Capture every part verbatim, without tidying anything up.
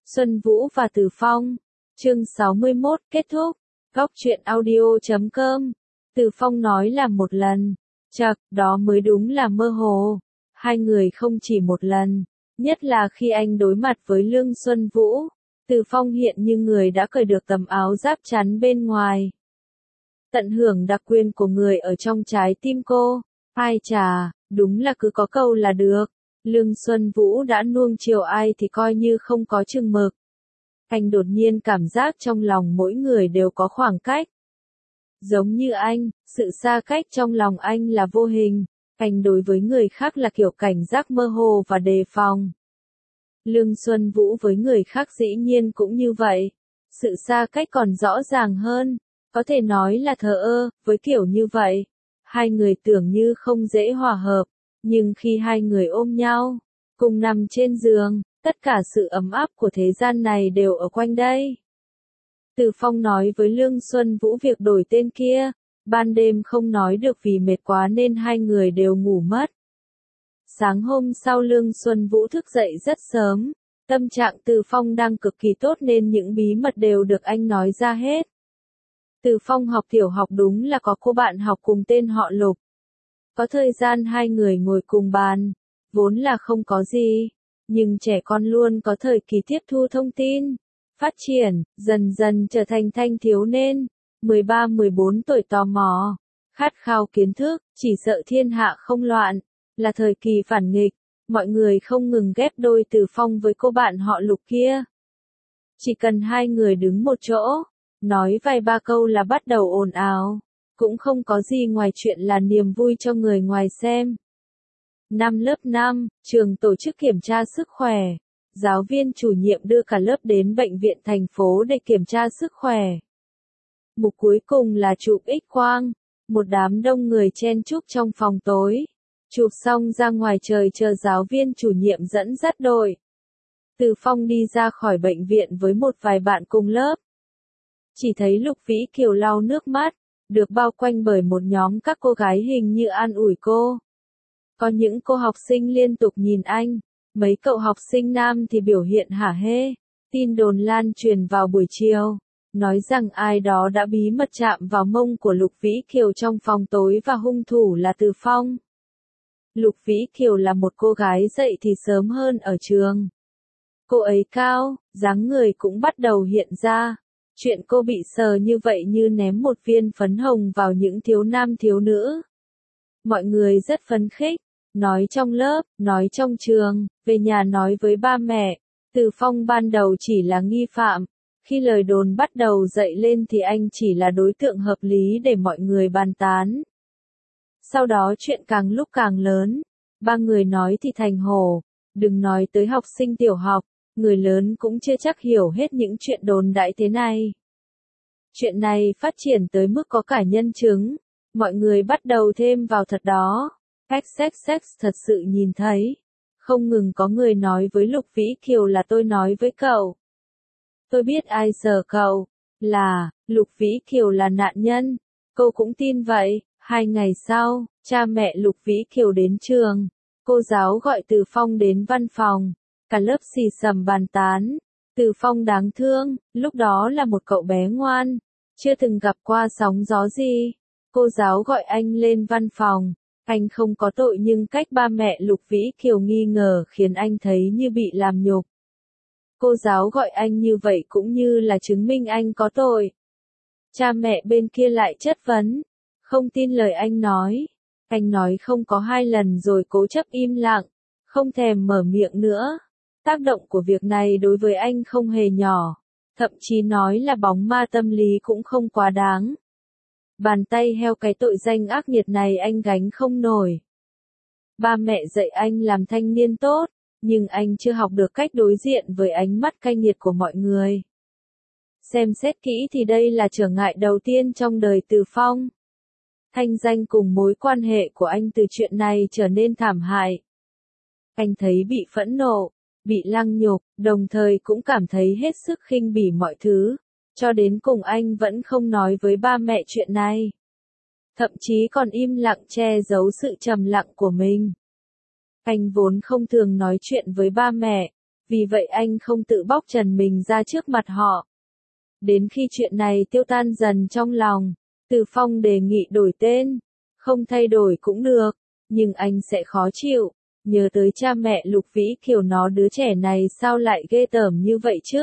Xuân Vũ và Từ Phong. Chương sáu mươi mốt kết thúc. Góc truyện audio chấm com. Từ Phong nói là một lần. Chậc, đó mới đúng là mơ hồ. Hai người không chỉ một lần. Nhất là khi anh đối mặt với Lương Xuân Vũ. Từ Phong hiện như người đã cởi được tấm áo giáp chắn bên ngoài. Tận hưởng đặc quyền của người ở trong trái tim cô. Ai chà, đúng là cứ có câu là được. Lương Xuân Vũ đã nuông chiều ai thì coi như không có chừng mực. Anh đột nhiên cảm giác trong lòng mỗi người đều có khoảng cách. Giống như anh, sự xa cách trong lòng anh là vô hình. Anh đối với người khác là kiểu cảnh giác mơ hồ và đề phòng. Lương Xuân Vũ với người khác dĩ nhiên cũng như vậy. Sự xa cách còn rõ ràng hơn. Có thể nói là thờ ơ, với kiểu như vậy. Hai người tưởng như không dễ hòa hợp. Nhưng khi hai người ôm nhau, cùng nằm trên giường, tất cả sự ấm áp của thế gian này đều ở quanh đây. Từ Phong nói với Lương Xuân Vũ việc đổi tên kia, ban đêm không nói được vì mệt quá nên hai người đều ngủ mất. Sáng hôm sau Lương Xuân Vũ thức dậy rất sớm, tâm trạng Từ Phong đang cực kỳ tốt nên những bí mật đều được anh nói ra hết. Từ Phong học tiểu học đúng là có cô bạn học cùng tên họ Lục. Có thời gian hai người ngồi cùng bàn, vốn là không có gì, nhưng trẻ con luôn có thời kỳ tiếp thu thông tin, phát triển, dần dần trở thành thanh thiếu niên, mười ba mười bốn tuổi tò mò, khát khao kiến thức, chỉ sợ thiên hạ không loạn, là thời kỳ phản nghịch, mọi người không ngừng ghép đôi Từ Phong với cô bạn họ Lục kia. Chỉ cần hai người đứng một chỗ, nói vài ba câu là bắt đầu ồn ào. Cũng không có gì ngoài chuyện là niềm vui cho người ngoài xem. Năm lớp năm, trường tổ chức kiểm tra sức khỏe. Giáo viên chủ nhiệm đưa cả lớp đến bệnh viện thành phố để kiểm tra sức khỏe. Mục cuối cùng là chụp X-quang. Một đám đông người chen chúc trong phòng tối. Chụp xong ra ngoài trời chờ giáo viên chủ nhiệm dẫn dắt đội. Từ Phong đi ra khỏi bệnh viện với một vài bạn cùng lớp. Chỉ thấy Lục Vĩ Kiều lau nước mắt. Được bao quanh bởi một nhóm các cô gái hình như an ủi cô. Có những cô học sinh liên tục nhìn anh, mấy cậu học sinh nam thì biểu hiện hả hê. Tin đồn lan truyền vào buổi chiều, nói rằng ai đó đã bí mật chạm vào mông của Lục Vĩ Kiều trong phòng tối và hung thủ là Từ Phong. Lục Vĩ Kiều là một cô gái dậy thì sớm hơn ở trường. Cô ấy cao, dáng người cũng bắt đầu hiện ra. Chuyện cô bị sờ như vậy như ném một viên phấn hồng vào những thiếu nam thiếu nữ. Mọi người rất phấn khích, nói trong lớp, nói trong trường, về nhà nói với ba mẹ. Từ Phong ban đầu chỉ là nghi phạm, khi lời đồn bắt đầu dậy lên thì anh chỉ là đối tượng hợp lý để mọi người bàn tán. Sau đó chuyện càng lúc càng lớn, ba người nói thì thành hổ, đừng nói tới học sinh tiểu học. Người lớn cũng chưa chắc hiểu hết những chuyện đồn đại thế này. Chuyện này phát triển tới mức có cả nhân chứng. Mọi người bắt đầu thêm vào thật đó. Xxx thật sự nhìn thấy. Không ngừng có người nói với Lục Vĩ Kiều là tôi nói với cậu. Tôi biết ai sờ cậu. Là, Lục Vĩ Kiều là nạn nhân. Cô cũng tin vậy. Hai ngày sau, cha mẹ Lục Vĩ Kiều đến trường. Cô giáo gọi Từ Phong đến văn phòng. Cả lớp xì xầm bàn tán. Từ Phong đáng thương, lúc đó là một cậu bé ngoan, chưa từng gặp qua sóng gió gì. Cô giáo gọi anh lên văn phòng. Anh không có tội nhưng cách ba mẹ Lục Vĩ Kiều nghi ngờ khiến anh thấy như bị làm nhục. Cô giáo gọi anh như vậy cũng như là chứng minh anh có tội. Cha mẹ bên kia lại chất vấn. Không tin lời anh nói. Anh nói không có hai lần rồi cố chấp im lặng. Không thèm mở miệng nữa. Tác động của việc này đối với anh không hề nhỏ, thậm chí nói là bóng ma tâm lý cũng không quá đáng. Bàn tay heo cái tội danh ác nghiệt này anh gánh không nổi. Ba mẹ dạy anh làm thanh niên tốt, nhưng anh chưa học được cách đối diện với ánh mắt cay nghiệt của mọi người. Xem xét kỹ thì đây là trở ngại đầu tiên trong đời Từ Phong. Thanh danh cùng mối quan hệ của anh từ chuyện này trở nên thảm hại. Anh thấy bị phẫn nộ, bị lăng nhục, đồng thời cũng cảm thấy hết sức khinh bỉ mọi thứ, cho đến cùng anh vẫn không nói với ba mẹ chuyện này. Thậm chí còn im lặng che giấu sự trầm lặng của mình. Anh vốn không thường nói chuyện với ba mẹ, vì vậy anh không tự bóc trần mình ra trước mặt họ. Đến khi chuyện này tiêu tan dần trong lòng, Từ Phong đề nghị đổi tên, không thay đổi cũng được, nhưng anh sẽ khó chịu, nhớ tới cha mẹ Lục Vĩ Kiều, nó đứa trẻ này sao lại ghê tởm như vậy chứ.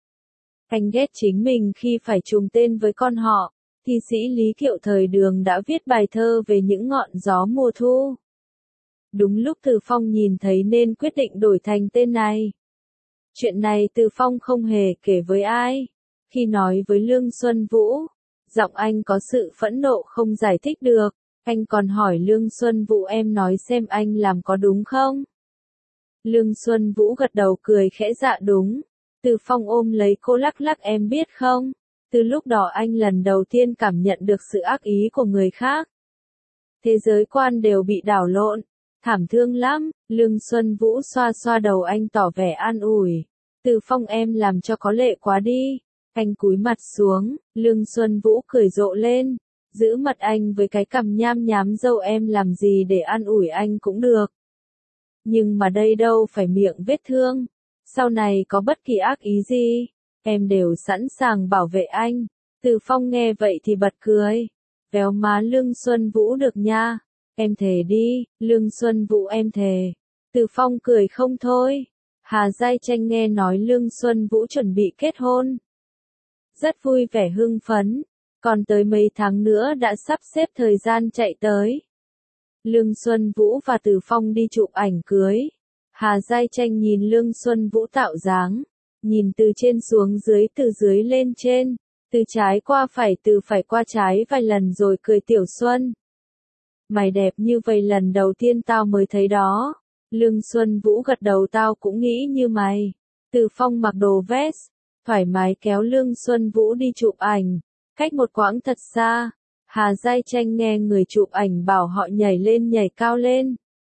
Anh ghét chính mình khi phải trùng tên với con họ. Thi sĩ Lý Kiệu thời Đường đã viết bài thơ về những ngọn gió mùa thu. Đúng lúc Từ Phong nhìn thấy nên quyết định đổi thành tên này. Chuyện này Từ Phong không hề kể với ai. Khi nói với Lương Xuân Vũ, giọng anh có sự phẫn nộ không giải thích được. Anh còn hỏi Lương Xuân Vũ em nói xem anh làm có đúng không? Lương Xuân Vũ gật đầu cười khẽ dạ đúng. Từ Phong ôm lấy cô lắc lắc em biết không? Từ lúc đó anh lần đầu tiên cảm nhận được sự ác ý của người khác. Thế giới quan đều bị đảo lộn. Thảm thương lắm. Lương Xuân Vũ xoa xoa đầu anh tỏ vẻ an ủi. Từ Phong em làm cho có lệ quá đi. Anh cúi mặt xuống. Lương Xuân Vũ cười rộ lên. Giữ mặt anh với cái cằm nham nhám dâu em làm gì để an ủi anh cũng được. Nhưng mà đây đâu phải miệng vết thương. Sau này có bất kỳ ác ý gì, em đều sẵn sàng bảo vệ anh. Từ Phong nghe vậy thì bật cười. Véo má Lương Xuân Vũ được nha. Em thề đi, Lương Xuân Vũ em thề. Từ Phong cười không thôi. Hà Giai Tranh nghe nói Lương Xuân Vũ chuẩn bị kết hôn. Rất vui vẻ hưng phấn. Còn tới mấy tháng nữa đã sắp xếp thời gian chạy tới. Lương Xuân Vũ và Từ Phong đi chụp ảnh cưới. Hà Giai Tranh nhìn Lương Xuân Vũ tạo dáng. Nhìn từ trên xuống dưới, từ dưới lên trên. Từ trái qua phải, từ phải qua trái vài lần rồi cười Tiểu Xuân. Mày đẹp như vậy lần đầu tiên tao mới thấy đó. Lương Xuân Vũ gật đầu tao cũng nghĩ như mày. Từ Phong mặc đồ vest, thoải mái kéo Lương Xuân Vũ đi chụp ảnh. Cách một quãng thật xa, Hà Giai Tranh nghe người chụp ảnh bảo họ nhảy lên nhảy cao lên.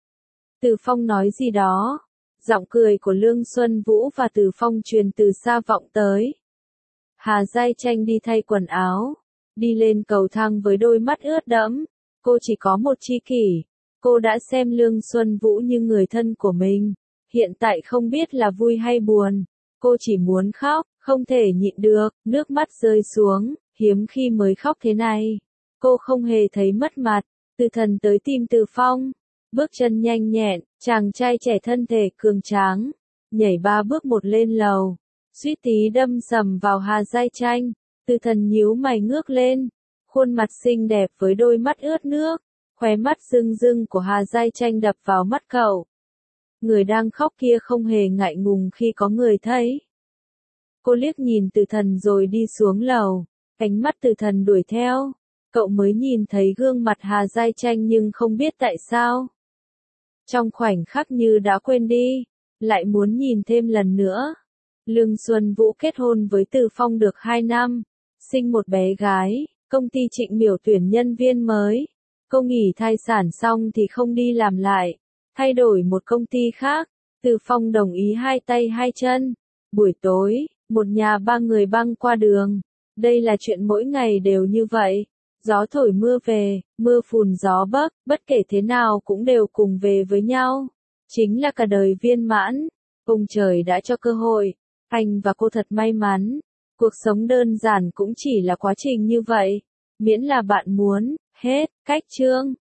Từ Phong nói gì đó. Giọng cười của Lương Xuân Vũ và Từ Phong truyền từ xa vọng tới. Hà Giai Tranh đi thay quần áo. Đi lên cầu thang với đôi mắt ướt đẫm. Cô chỉ có một tri kỷ. Cô đã xem Lương Xuân Vũ như người thân của mình. Hiện tại không biết là vui hay buồn. Cô chỉ muốn khóc, không thể nhịn được, nước mắt rơi xuống, hiếm khi mới khóc thế này. Cô không hề thấy mất mặt. Từ Thần tới tìm Từ Phong. Bước chân nhanh nhẹn, chàng trai trẻ thân thể cường tráng. Nhảy ba bước một lên lầu. Suýt tí đâm sầm vào Hà Giai Tranh. Từ Thần nhíu mày ngước lên. Khuôn mặt xinh đẹp với đôi mắt ướt nước. Khóe mắt rưng rưng của Hà Giai Tranh đập vào mắt cậu. Người đang khóc kia không hề ngại ngùng khi có người thấy. Cô liếc nhìn Từ Thần rồi đi xuống lầu. Ánh mắt Từ Thần đuổi theo. Cậu mới nhìn thấy gương mặt Hà Giai Tranh nhưng không biết tại sao. Trong khoảnh khắc như đã quên đi. Lại muốn nhìn thêm lần nữa. Lương Xuân Vũ kết hôn với Từ Phong được hai năm. Sinh một bé gái. Công ty Trịnh Miểu tuyển nhân viên mới. Cô nghỉ thai sản xong thì không đi làm lại. Thay đổi một công ty khác. Từ Phong đồng ý hai tay hai chân. Buổi tối, một nhà ba người băng qua đường. Đây là chuyện mỗi ngày đều như vậy. Gió thổi mưa về, mưa phùn gió bấc, bất kể thế nào cũng đều cùng về với nhau. Chính là cả đời viên mãn. Ông trời đã cho cơ hội. Anh và cô thật may mắn. Cuộc sống đơn giản cũng chỉ là quá trình như vậy. Miễn là bạn muốn. Hết. Cách chương.